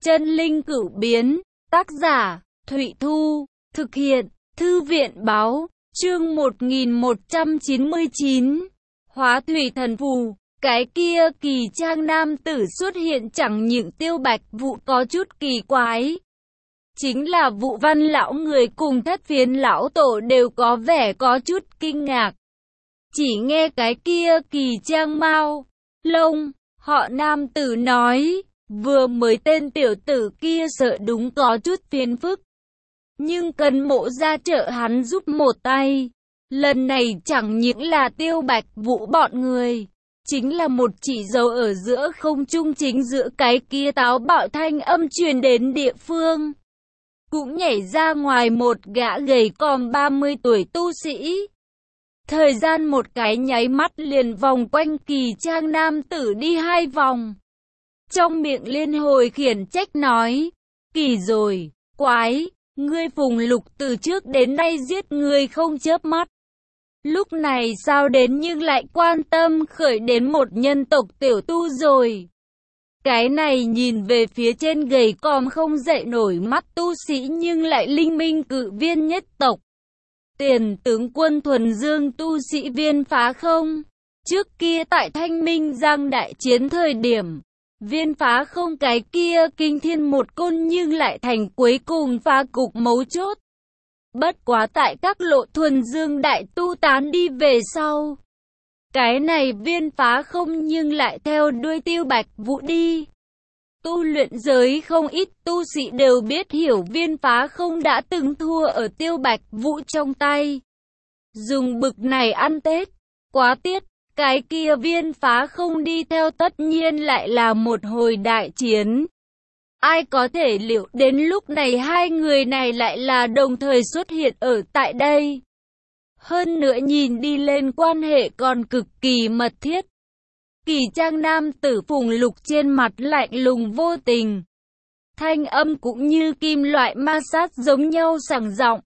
Chân linh cửu biến, tác giả, Thụy Thu, thực hiện, Thư viện báo, chương 1199, Hóa thủy thần phù. Cái kia kỳ trang nam tử xuất hiện chẳng những Tiêu Bạch Vũ có chút kỳ quái. Chính là Vũ Văn lão người cùng Thất Phiến lão tổ đều có vẻ có chút kinh ngạc. Chỉ nghe cái kia kỳ trang mao, lông, họ nam tử nói, vừa mới tên tiểu tử kia sợ đúng có chút phiền phức. Nhưng cần Mộ ra trợ hắn giúp một tay. Lần này chẳng những là Tiêu Bạch Vũ bọn người, chính là một chỉ dấu ở giữa không trung chính giữa cái kia táo bạo thanh âm truyền đến địa phương. Cũng nhảy ra ngoài một gã gầy còm 30 tuổi tu sĩ. Thời gian một cái nháy mắt liền vòng quanh kỳ trang nam tử đi 2 vòng. Trong miệng liên hồi khiển trách nói, kỳ rồi, quái, ngươi Phùng Lục từ trước đến nay giết người không chớp mắt. Lúc này sao đến nhưng lại quan tâm khởi đến một nhân tộc tiểu tu rồi. Cái này nhìn về phía trên gầy còm không dậy nổi mắt tu sĩ nhưng lại linh minh cự viên nhất tộc. Tiền tướng quân thuần dương tu sĩ Viên Phá Không. Trước kia tại Thanh Minh Giang đại chiến thời điểm, Viên Phá Không cái kia kinh thiên một côn nhưng lại thành cuối cùng phá cục mấu chốt. Bất quá tại các lộ thuần dương đại tu tán đi về sau, cái này Viên Phá Không nhưng lại theo đuôi Tiêu Bạch Vũ đi. Tu luyện giới không ít tu sĩ đều biết hiểu Viên Phá Không đã từng thua ở Tiêu Bạch Vũ trong tay. Dùng bực này ăn Tết, quá tiết, cái kia Viên Phá Không đi theo tất nhiên lại là một hồi đại chiến. Ai có thể liệu đến lúc này hai người này lại là đồng thời xuất hiện ở tại đây. Hơn nữa nhìn đi lên quan hệ còn cực kỳ mật thiết. Kỳ trang nam tử Phùng Lục trên mặt lạnh lùng vô tình. Thanh âm cũng như kim loại ma sát giống nhau sảng giọng.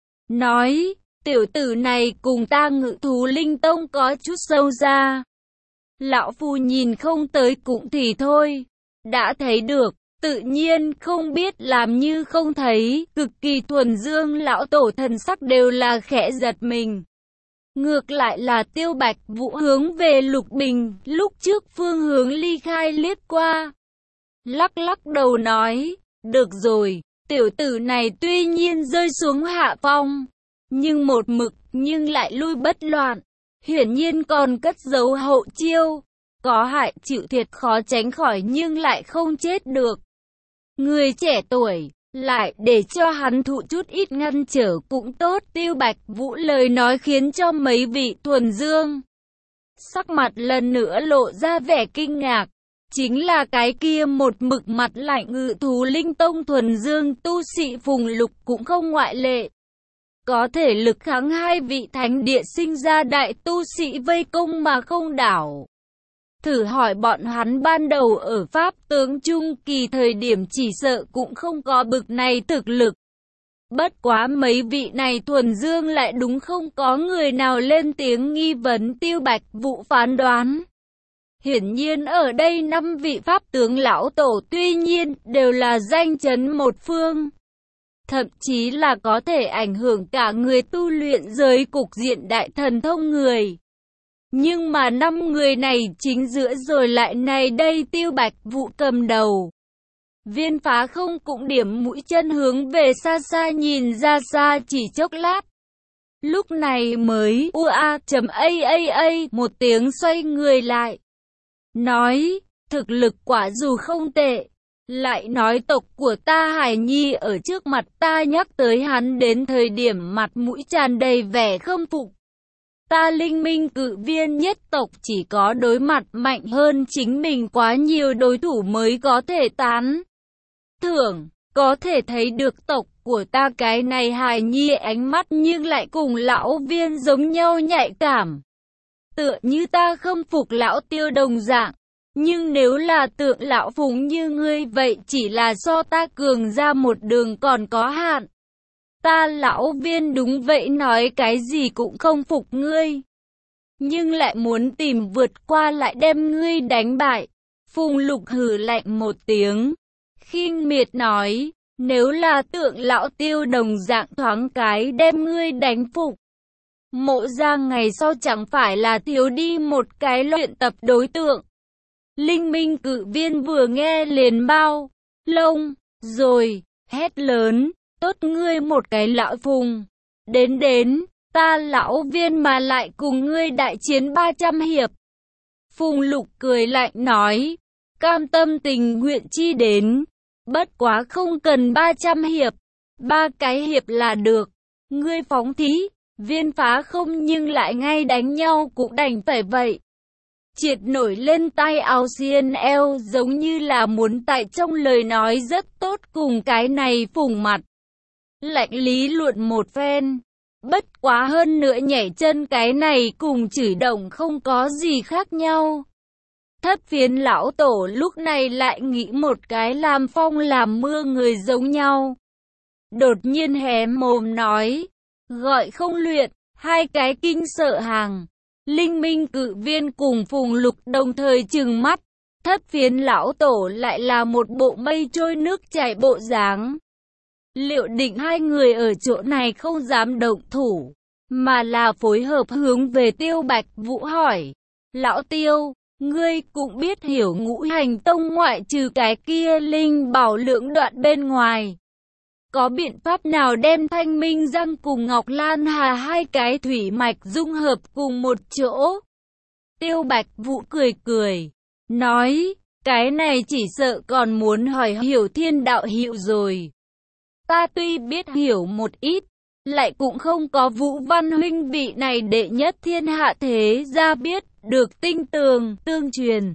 Nói, tiểu tử này cùng ta Ngự Thú Linh Tông có chút sâu ra. Lão phu nhìn không tới cũng thì thôi. Đã thấy được, tự nhiên không biết làm như không thấy. Cực kỳ thuần dương lão tổ thần sắc đều là khẽ giật mình. Ngược lại là Tiêu Bạch Vũ hướng về Lục Bình, lúc trước phương hướng ly khai liếc qua. Lắc lắc đầu nói, được rồi, tiểu tử này tuy nhiên rơi xuống hạ phong, nhưng một mực nhưng lại lui bất loạn, hiển nhiên còn cất giấu hậu chiêu, có hại chịu thiệt khó tránh khỏi nhưng lại không chết được. Người trẻ tuổi, lại để cho hắn thụ chút ít ngăn trở cũng tốt. Tiêu Bạch Vũ lời nói khiến cho mấy vị thuần dương sắc mặt lần nữa lộ ra vẻ kinh ngạc. Chính là cái kia một mực mặt lạnh Ngự Thú Linh Tông thuần dương tu sĩ Phùng Lục cũng không ngoại lệ. Có thể lực kháng hai vị thánh địa sinh ra đại tu sĩ vây công mà không đảo. Thử hỏi bọn hắn ban đầu ở Pháp tướng Trung Kỳ thời điểm chỉ sợ cũng không có bực này thực lực. Bất quá mấy vị này thuần dương lại đúng không có người nào lên tiếng nghi vấn Tiêu Bạch Vũ phán đoán. Hiển nhiên ở đây 5 vị Pháp tướng lão tổ tuy nhiên đều là danh chấn một phương. Thậm chí là có thể ảnh hưởng cả người tu luyện giới cục diện đại thần thông người. Nhưng mà 5 người này chính giữa rồi lại này đây Tiêu Bạch Vũ cầm đầu. Viên Phá Không cũng điểm mũi chân hướng về xa xa nhìn ra xa chỉ chốc lát. Lúc này mới một tiếng xoay người lại. Nói, thực lực quả dù không tệ. Lại nói tộc của ta Hải Nhi ở trước mặt ta nhắc tới hắn đến thời điểm mặt mũi tràn đầy vẻ khâm phục. Ta linh minh cự viên nhất tộc chỉ có đối mặt mạnh hơn chính mình quá nhiều đối thủ mới có thể tán thưởng, có thể thấy được tộc của ta cái này Hài Nhi ánh mắt nhưng lại cùng lão Viên giống nhau nhạy cảm. Tựa như ta khâm phục lão Tiêu đồng dạng, nhưng nếu là tượng lão Phùng như ngươi vậy chỉ là do ta cường ra một đường còn có hạn. Ta lão Viên đúng vậy nói cái gì cũng không phục ngươi, nhưng lại muốn tìm vượt qua lại đem ngươi đánh bại. Phùng Lục hừ lạnh một tiếng, khinh miệt nói, nếu là tượng lão Tiêu đồng dạng thoáng cái đem ngươi đánh phục. Mộ Giang ngày sau chẳng phải là thiếu đi một cái luyện tập đối tượng. Linh Minh Cự Viên vừa nghe liền bao lông rồi, hét lớn, tốt ngươi một cái lão Phùng. Đến, ta lão Viên mà lại cùng ngươi đại chiến 300 hiệp. Phùng Lục cười lạnh nói, cam tâm tình nguyện chi đến, bất quá không cần 300 hiệp, 3 cái hiệp là được. Ngươi phóng thí, Viên phá không nhưng lại ngay đánh nhau cũng đành phải vậy. Triệt nổi lên tay áo xiên eo giống như là muốn tại trong lời nói rất tốt cùng cái này Phùng mặt. Lạnh lý luận một phen. Bất quá hơn nữa nhảy chân cái này cùng chửi động không có gì khác nhau. Thất Phiến lão tổ lúc này lại nghĩ một cái làm phong làm mưa người giống nhau. Đột nhiên hé mồm nói, gọi không luyện, hai cái kinh sợ hàng. Linh Minh Cự Viên cùng Phùng Lục đồng thời trừng mắt. Thất Phiến lão tổ lại là một bộ mây trôi nước chảy bộ dáng. Liệu định hai người ở chỗ này không dám động thủ, mà là phối hợp hướng về Tiêu Bạch Vũ hỏi. Lão Tiêu, ngươi cũng biết hiểu Ngũ Hành Tông ngoại trừ cái kia linh bảo lượng đoạn bên ngoài. Có biện pháp nào đem Thanh Minh Giang cùng Ngọc Lan Hà hai cái thủy mạch dung hợp cùng một chỗ? Tiêu Bạch Vũ cười, nói, cái này chỉ sợ còn muốn hỏi Hiểu Thiên đạo hữu rồi. Ta tuy biết hiểu một ít, lại cũng không có Vũ Văn huynh vị này đệ nhất thiên hạ thế gia biết được tinh tường, tương truyền.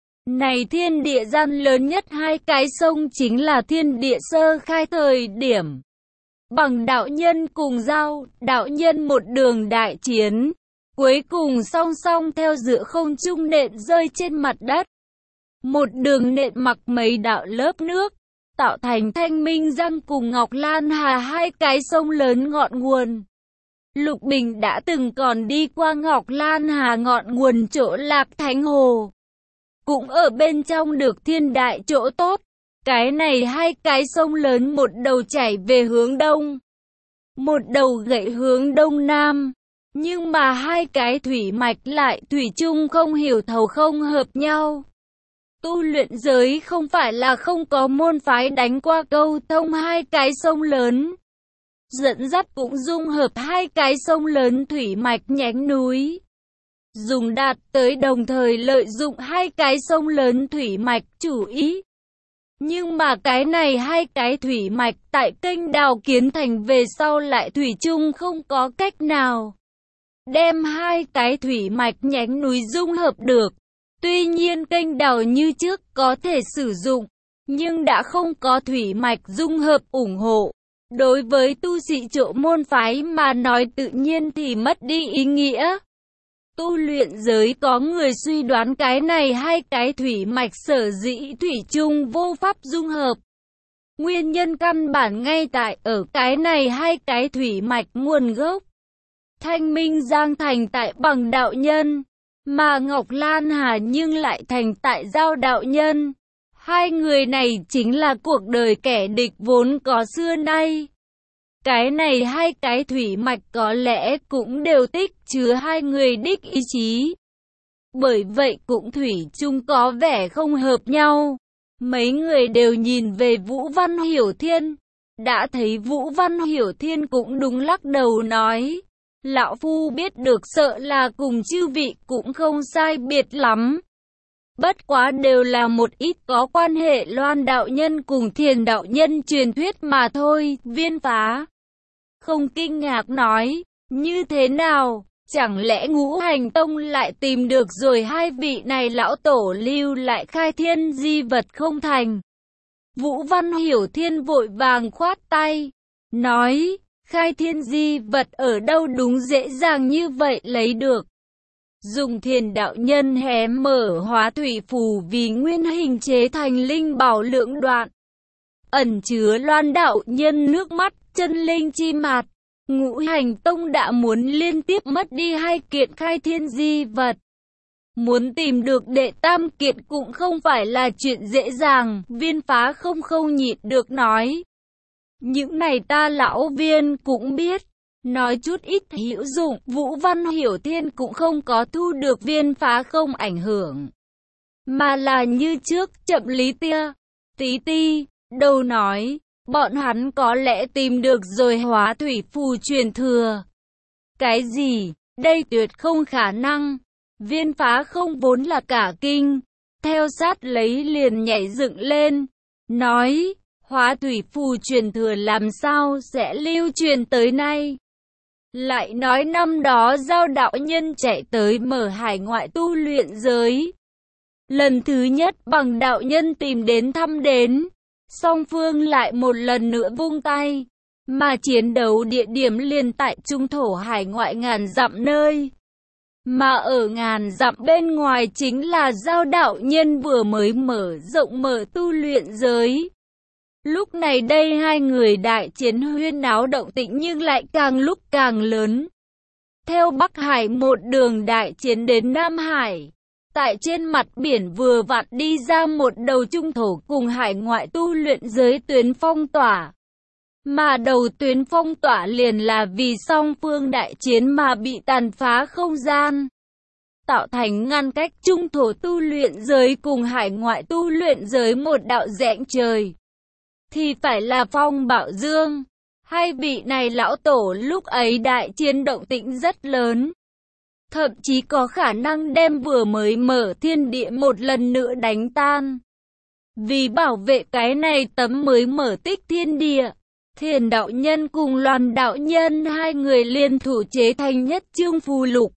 Này thiên địa gian lớn nhất hai cái sông chính là thiên địa sơ khai thời điểm. Bằng đạo nhân cùng giao, đạo nhân một đường đại chiến, cuối cùng song song theo giữa không trung nện rơi trên mặt đất. Một đường nện mặc mấy đạo lớp nước, tạo thành Thanh Minh Giang cùng Ngọc Lan Hà hai cái sông lớn ngọn nguồn. Lục Bình đã từng còn đi qua Ngọc Lan Hà ngọn nguồn chỗ Lạc Thánh Hồ. Cũng ở bên trong được thiên đại chỗ tốt. Cái này hai cái sông lớn một đầu chảy về hướng đông, một đầu gãy hướng đông nam. Nhưng mà hai cái thủy mạch lại thủy chung không hiểu thấu không hợp nhau. Tu luyện giới không phải là không có môn phái đánh qua câu thông hai cái sông lớn. Dẫn dắt cũng dung hợp hai cái sông lớn thủy mạch nhánh núi. Dùng đạt tới đồng thời lợi dụng hai cái sông lớn thủy mạch chủ ý. Nhưng mà cái này hai cái thủy mạch tại kênh đào kiến thành về sau lại thủy chung không có cách nào đem hai cái thủy mạch nhánh núi dung hợp được. Tuy nhiên kênh đào như trước có thể sử dụng, nhưng đã không có thủy mạch dung hợp ủng hộ. Đối với tu sĩ chỗ môn phái mà nói tự nhiên thì mất đi ý nghĩa. Tu luyện giới có người suy đoán cái này hai cái thủy mạch sở dĩ thủy chung vô pháp dung hợp. Nguyên nhân căn bản ngay tại ở cái này hai cái thủy mạch nguồn gốc. Thanh Minh Giang thành tại Bằng đạo nhân, mà Ngọc Lan Hà nhưng lại thành tại Giao đạo nhân. Hai người này chính là cuộc đời kẻ địch vốn có xưa nay. Cái này hai cái thủy mạch có lẽ cũng đều tích chứa hai người đích ý chí. Bởi vậy cũng thủy chung có vẻ không hợp nhau. Mấy người đều nhìn về Vũ Văn Hiểu Thiên. Đã thấy Vũ Văn Hiểu Thiên cũng đúng lắc đầu nói. Lão Phu biết được sợ là cùng chư vị cũng không sai biệt lắm. Bất quá đều là một ít có quan hệ Loan đạo nhân cùng Thiền đạo nhân truyền thuyết mà thôi. Viên Phá không kinh ngạc nói, như thế nào, chẳng lẽ Ngũ Hành Tông lại tìm được rồi hai vị này lão tổ lưu lại khai thiên di vật không thành. Vũ Văn Hiểu Thiên vội vàng khoát tay, nói, khai thiên di vật ở đâu đúng dễ dàng như vậy lấy được. Dùng Thiền đạo nhân hé mở hóa thủy phù vì nguyên hình chế thành linh bảo lượng đoạn. Ẩn chứa Loan đạo nhân nước mắt, chân linh chi mạt. Ngũ Hành Tông đã muốn liên tiếp mất đi hai kiện khai thiên di vật. Muốn tìm được đệ tam kiệt cũng không phải là chuyện dễ dàng, Viên Phá không nhịn được nói. Những này ta lão Viên cũng biết, nói chút ít hữu dụng, Vũ Văn Hiểu Thiên cũng không có thu được Viên Phá không ảnh hưởng. Mà là như trước chậm lý tia, tí ti, đầu nói, bọn hắn có lẽ tìm được rồi hóa thủy phù truyền thừa. Cái gì, đây tuyệt không khả năng. Viên Phá không vốn là cả kinh, theo sát lấy liền nhảy dựng lên, nói, hóa thủy phù truyền thừa làm sao sẽ lưu truyền tới nay. Lại nói năm đó Giao đạo nhân chạy tới mở hải ngoại tu luyện giới. Lần thứ nhất bằng đạo nhân tìm đến thăm đến, song phương lại một lần nữa vung tay, mà chiến đấu địa điểm liền tại trung thổ hải ngoại ngàn dặm nơi. Mà ở ngàn dặm bên ngoài chính là Giao đạo nhân vừa mới mở tu luyện giới. Lúc này đây hai người đại chiến huyên náo động tĩnh nhưng lại càng lúc càng lớn. Theo Bắc Hải một đường đại chiến đến Nam Hải. Tại trên mặt biển vừa vặn đi ra một đầu trung thổ cùng hải ngoại tu luyện giới tuyến phong tỏa. Mà đầu tuyến phong tỏa liền là vì song phương đại chiến mà bị tàn phá không gian. Tạo thành ngăn cách trung thổ tu luyện giới cùng hải ngoại tu luyện giới một đạo rãnh trời. Thì phải là Phong Bảo Dương. Hai vị này lão tổ lúc ấy đại chiến động tĩnh rất lớn. Thậm chí có khả năng đem vừa mới mở thiên địa một lần nữa đánh tan. Vì bảo vệ cái này tấm mới mở tích thiên địa, Thiền đạo nhân cùng Loan đạo nhân hai người liên thủ chế thành nhất chương phù lục.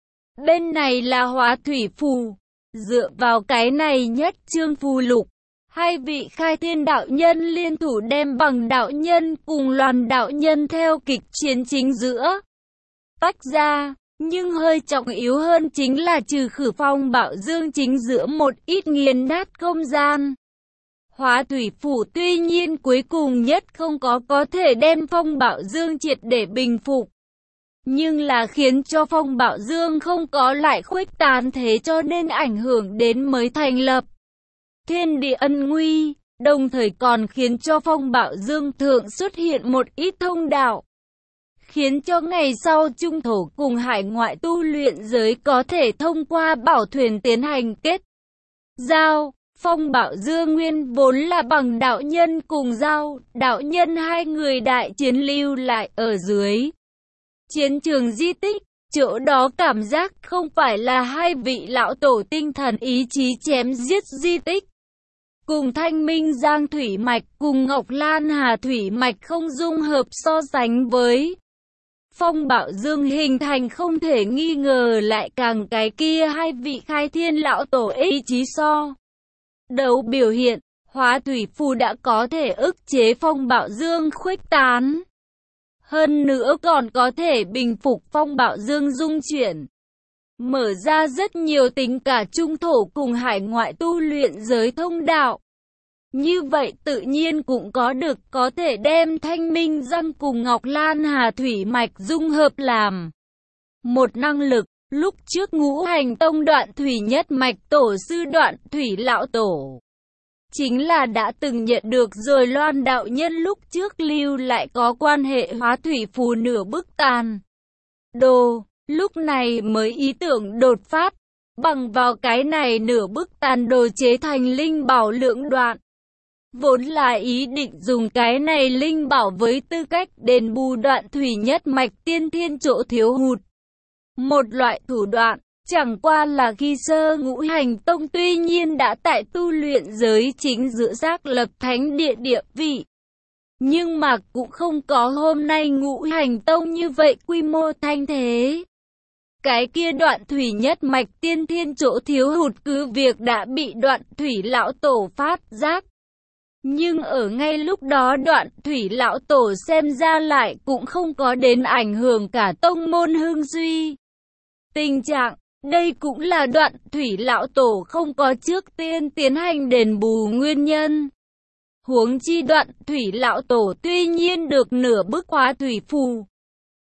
Bên này là hóa thủy phù. Dựa vào cái này nhất chương phù lục, hai vị khai thiên đạo nhân liên thủ đem bằng đạo nhân cùng Loan đạo nhân theo kịch chiến chính giữa tách ra. Nhưng hơi trọng yếu hơn chính là trừ khử Phong Bảo Dương chính giữa một ít nghiền nát không gian. Hóa thủy phủ tuy nhiên cuối cùng nhất không có thể đem Phong Bảo Dương triệt để bình phục. Nhưng là khiến cho Phong Bảo Dương không có lại khuếch tán thế cho nên ảnh hưởng đến mới thành lập thiên địa ân nguy, đồng thời còn khiến cho Phong Bảo Dương thượng xuất hiện một ít thông đạo. Khiến cho ngày sau trung thổ cùng hải ngoại tu luyện giới có thể thông qua bảo thuyền tiến hành kết giao. Phong Bảo Dương nguyên vốn là bằng đạo nhân cùng Giao đạo nhân hai người đại chiến lưu lại ở dưới chiến trường di tích. Chỗ đó cảm giác không phải là hai vị lão tổ tinh thần ý chí chém giết di tích. Cùng Thanh Minh Giang Thủy Mạch cùng Ngọc Lan Hà Thủy Mạch không dung hợp so sánh với Phong Bảo Dương hình thành không thể nghi ngờ lại càng cái kia hai vị khai thiên lão tổ ý chí so. Đấu biểu hiện, hóa thủy phù đã có thể ức chế Phong Bảo Dương khuếch tán. Hơn nữa còn có thể bình phục Phong Bảo Dương dung chuyển. Mở ra rất nhiều tính cả trung thổ cùng hải ngoại tu luyện giới thông đạo. Như vậy tự nhiên cũng có thể đem Thanh Minh Giang cùng Ngọc Lan Hà Thủy Mạch dung hợp làm một năng lực. Lúc trước Ngũ Hành Tông Đoạn Thủy Nhất Mạch tổ sư Đoạn Thủy lão tổ chính là đã từng nhận được rồi Loan đạo nhân lúc trước lưu lại có quan hệ hóa thủy phù nửa bức tàn đồ, lúc này mới ý tưởng đột phát, bằng vào cái này nửa bức tàn đồ chế thành linh bảo lưỡng đoạn. Vốn là ý định dùng cái này linh bảo với tư cách đền bù Đoạn Thủy Nhất Mạch tiên thiên chỗ thiếu hụt. Một loại thủ đoạn, chẳng qua là khi sơ Ngũ Hành Tông tuy nhiên đã tại tu luyện giới chính giữa xác lập thánh địa địa vị. Nhưng mà cũng không có hôm nay Ngũ Hành Tông như vậy quy mô thanh thế. Cái kia Đoạn Thủy Nhất Mạch tiên thiên chỗ thiếu hụt cứ việc đã bị Đoạn Thủy lão tổ phát giác. Nhưng ở ngay lúc đó Đoạn Thủy lão tổ xem ra lại cũng không có đến ảnh hưởng cả tông môn hưng duy. Tình trạng, đây cũng là Đoạn Thủy lão tổ không có trước tiên tiến hành đền bù nguyên nhân. Huống chi Đoạn Thủy lão tổ tuy nhiên được nửa bức hóa thủy phù,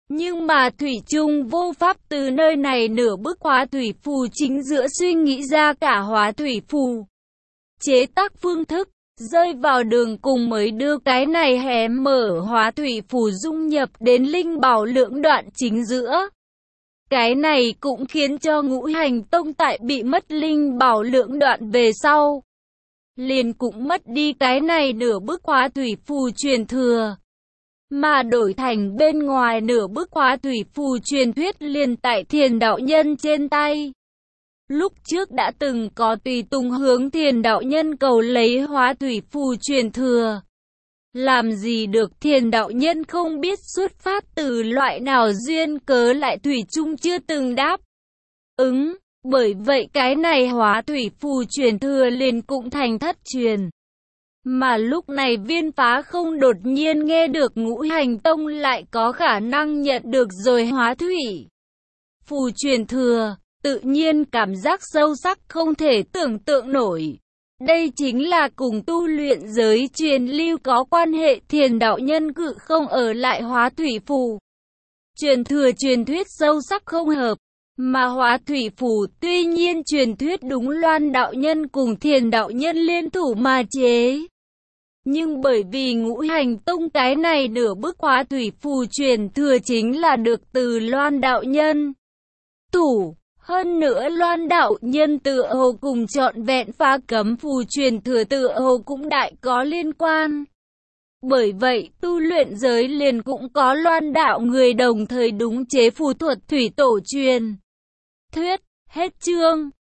Nhưng mà thủy chung vô pháp từ nơi này nửa bức hóa thủy phù chính giữa suy nghĩ ra cả hóa thủy phù. Chế tác phương thức, rơi vào đường cùng mới đưa cái này hé mở hóa thủy phù dung nhập đến linh bảo lưỡng đoạn chính giữa. Cái này cũng khiến cho Ngũ Hành Tông tại bị mất linh bảo lưỡng đoạn về sau, liền cũng mất đi cái này nửa bức hóa thủy phù truyền thừa. Mà đổi thành bên ngoài nửa bức hóa thủy phù truyền thuyết liền tại Thiền đạo nhân trên tay. Lúc trước đã từng có tùy tùng hướng Thiền đạo nhân cầu lấy hóa thủy phù truyền thừa. Làm gì được Thiền đạo nhân không biết xuất phát từ loại nào duyên cớ lại thủy chung chưa từng đáp ứng. Bởi vậy cái này hóa thủy phù truyền thừa liền cũng thành thất truyền. Mà lúc này Viên Phá Không đột nhiên nghe được Ngũ Hành Tông lại có khả năng nhận được rồi hóa thủy phù truyền thừa, tự nhiên cảm giác sâu sắc không thể tưởng tượng nổi. Đây chính là cùng tu luyện giới truyền lưu có quan hệ. Thiền đạo nhân cự không ở lại hóa thủy phù truyền thừa truyền thuyết sâu sắc không hợp. Mà hóa thủy phù tuy nhiên truyền thuyết đúng Loan đạo nhân cùng Thiền đạo nhân liên thủ mà chế. Nhưng bởi vì Ngũ Hành Tông cái này nửa bức hóa thủy phù truyền thừa chính là được từ Loan đạo nhân thủ. Hơn nữa Loan đạo nhân tựa hồ cùng trọn vẹn phá cấm phù truyền thừa tựa hồ cũng đại có liên quan. Bởi vậy tu luyện giới liền cũng có Loan đạo người đồng thời đúng chế phù thuật thủy tổ truyền thuyết. Hết chương.